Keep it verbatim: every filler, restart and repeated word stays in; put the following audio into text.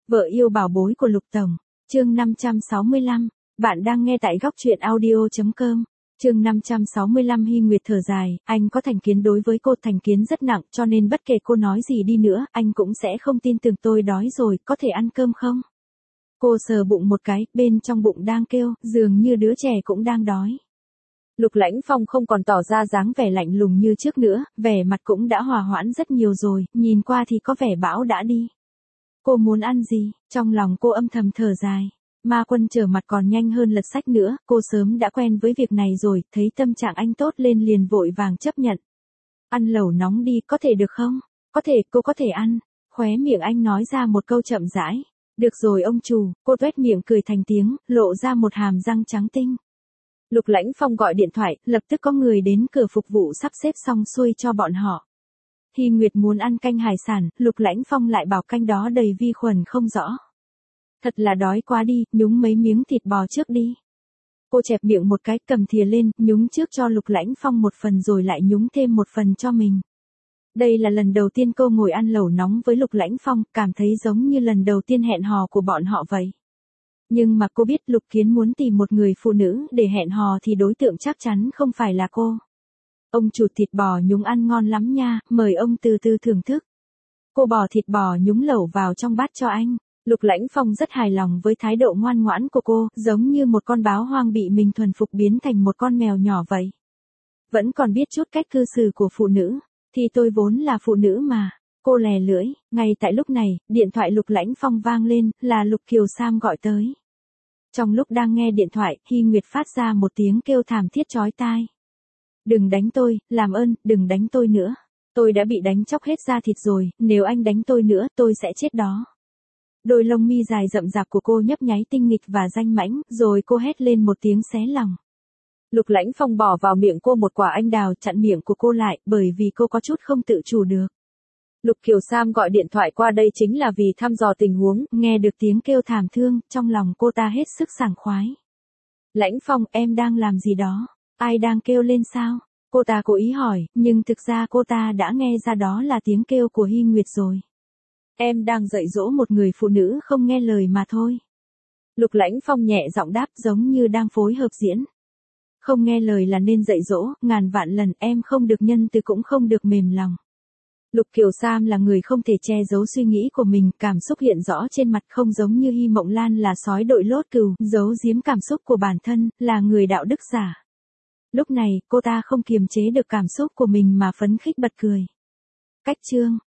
Vợ yêu bảo bối của Lục Tổng, chương năm trăm sáu mươi lăm, bạn đang nghe tại góc truyện audio.com, chương năm trăm sáu mươi lăm. Hy Nguyệt thở dài, anh có thành kiến đối với cô, thành kiến rất nặng, cho nên bất kể cô nói gì đi nữa, anh cũng sẽ không tin tưởng. Tôi đói rồi, có thể ăn cơm không? Cô sờ bụng một cái, bên trong bụng đang kêu, dường như đứa trẻ cũng đang đói. Lục Lãnh Phong không còn tỏ ra dáng vẻ lạnh lùng như trước nữa, vẻ mặt cũng đã hòa hoãn rất nhiều rồi, nhìn qua thì có vẻ bão đã đi. Cô muốn ăn gì? Trong lòng cô âm thầm thở dài. Ma Quân trở mặt còn nhanh hơn lật sách nữa, cô sớm đã quen với việc này rồi, thấy tâm trạng anh tốt lên liền vội vàng chấp nhận. Ăn lẩu nóng đi, có thể được không? Có thể, cô có thể ăn. Khóe miệng anh nói ra một câu chậm rãi. Được rồi ông chủ, cô tuét miệng cười thành tiếng, lộ ra một hàm răng trắng tinh. Lục Lãnh Phong gọi điện thoại, lập tức có người đến cửa phục vụ sắp xếp xong xuôi cho bọn họ. Hy Nguyệt muốn ăn canh hải sản, Lục Lãnh Phong lại bảo canh đó đầy vi khuẩn không rõ. Thật là đói quá đi, nhúng mấy miếng thịt bò trước đi. Cô chẹp miệng một cái, cầm thìa lên, nhúng trước cho Lục Lãnh Phong một phần rồi lại nhúng thêm một phần cho mình. Đây là lần đầu tiên cô ngồi ăn lẩu nóng với Lục Lãnh Phong, cảm thấy giống như lần đầu tiên hẹn hò của bọn họ vậy. Nhưng mà cô biết Lục Kiến muốn tìm một người phụ nữ để hẹn hò thì đối tượng chắc chắn không phải là cô. Ông chủ, thịt bò nhúng ăn ngon lắm nha, mời ông từ từ thưởng thức. Cô bỏ thịt bò nhúng lẩu vào trong bát cho anh. Lục Lãnh Phong rất hài lòng với thái độ ngoan ngoãn của cô, giống như một con báo hoang bị mình thuần phục biến thành một con mèo nhỏ vậy. Vẫn còn biết chút cách cư xử của phụ nữ, thì tôi vốn là phụ nữ mà. Cô lè lưỡi, ngay tại lúc này, điện thoại Lục Lãnh Phong vang lên, là Lục Kiều Sam gọi tới. Trong lúc đang nghe điện thoại, Hy Nguyệt phát ra một tiếng kêu thảm thiết chói tai. Đừng đánh tôi, làm ơn, đừng đánh tôi nữa. Tôi đã bị đánh chóc hết da thịt rồi, nếu anh đánh tôi nữa, tôi sẽ chết đó. Đôi lông mi dài rậm rạp của cô nhấp nháy tinh nghịch và danh mãnh, rồi cô hét lên một tiếng xé lòng. Lục Lãnh Phong bỏ vào miệng cô một quả anh đào, chặn miệng của cô lại, bởi vì cô có chút không tự chủ được. Lục Kiều Sam gọi điện thoại qua đây chính là vì thăm dò tình huống, nghe được tiếng kêu thảm thương, trong lòng cô ta hết sức sảng khoái. Lãnh Phong, em đang làm gì đó? Ai đang kêu lên sao? Cô ta cố ý hỏi, nhưng thực ra cô ta đã nghe ra đó là tiếng kêu của Hy Nguyệt rồi. Em đang dạy dỗ một người phụ nữ không nghe lời mà thôi. Lục Lãnh Phong nhẹ giọng đáp, giống như đang phối hợp diễn. Không nghe lời là nên dạy dỗ, ngàn vạn lần em không được nhân từ cũng không được mềm lòng. Lục Kiều Sam là người không thể che giấu suy nghĩ của mình, cảm xúc hiện rõ trên mặt, không giống như Hy Mộng Lan là sói đội lốt cừu, giấu giếm cảm xúc của bản thân, là người đạo đức giả. Lúc này, cô ta không kiềm chế được cảm xúc của mình mà phấn khích bật cười. Cách chương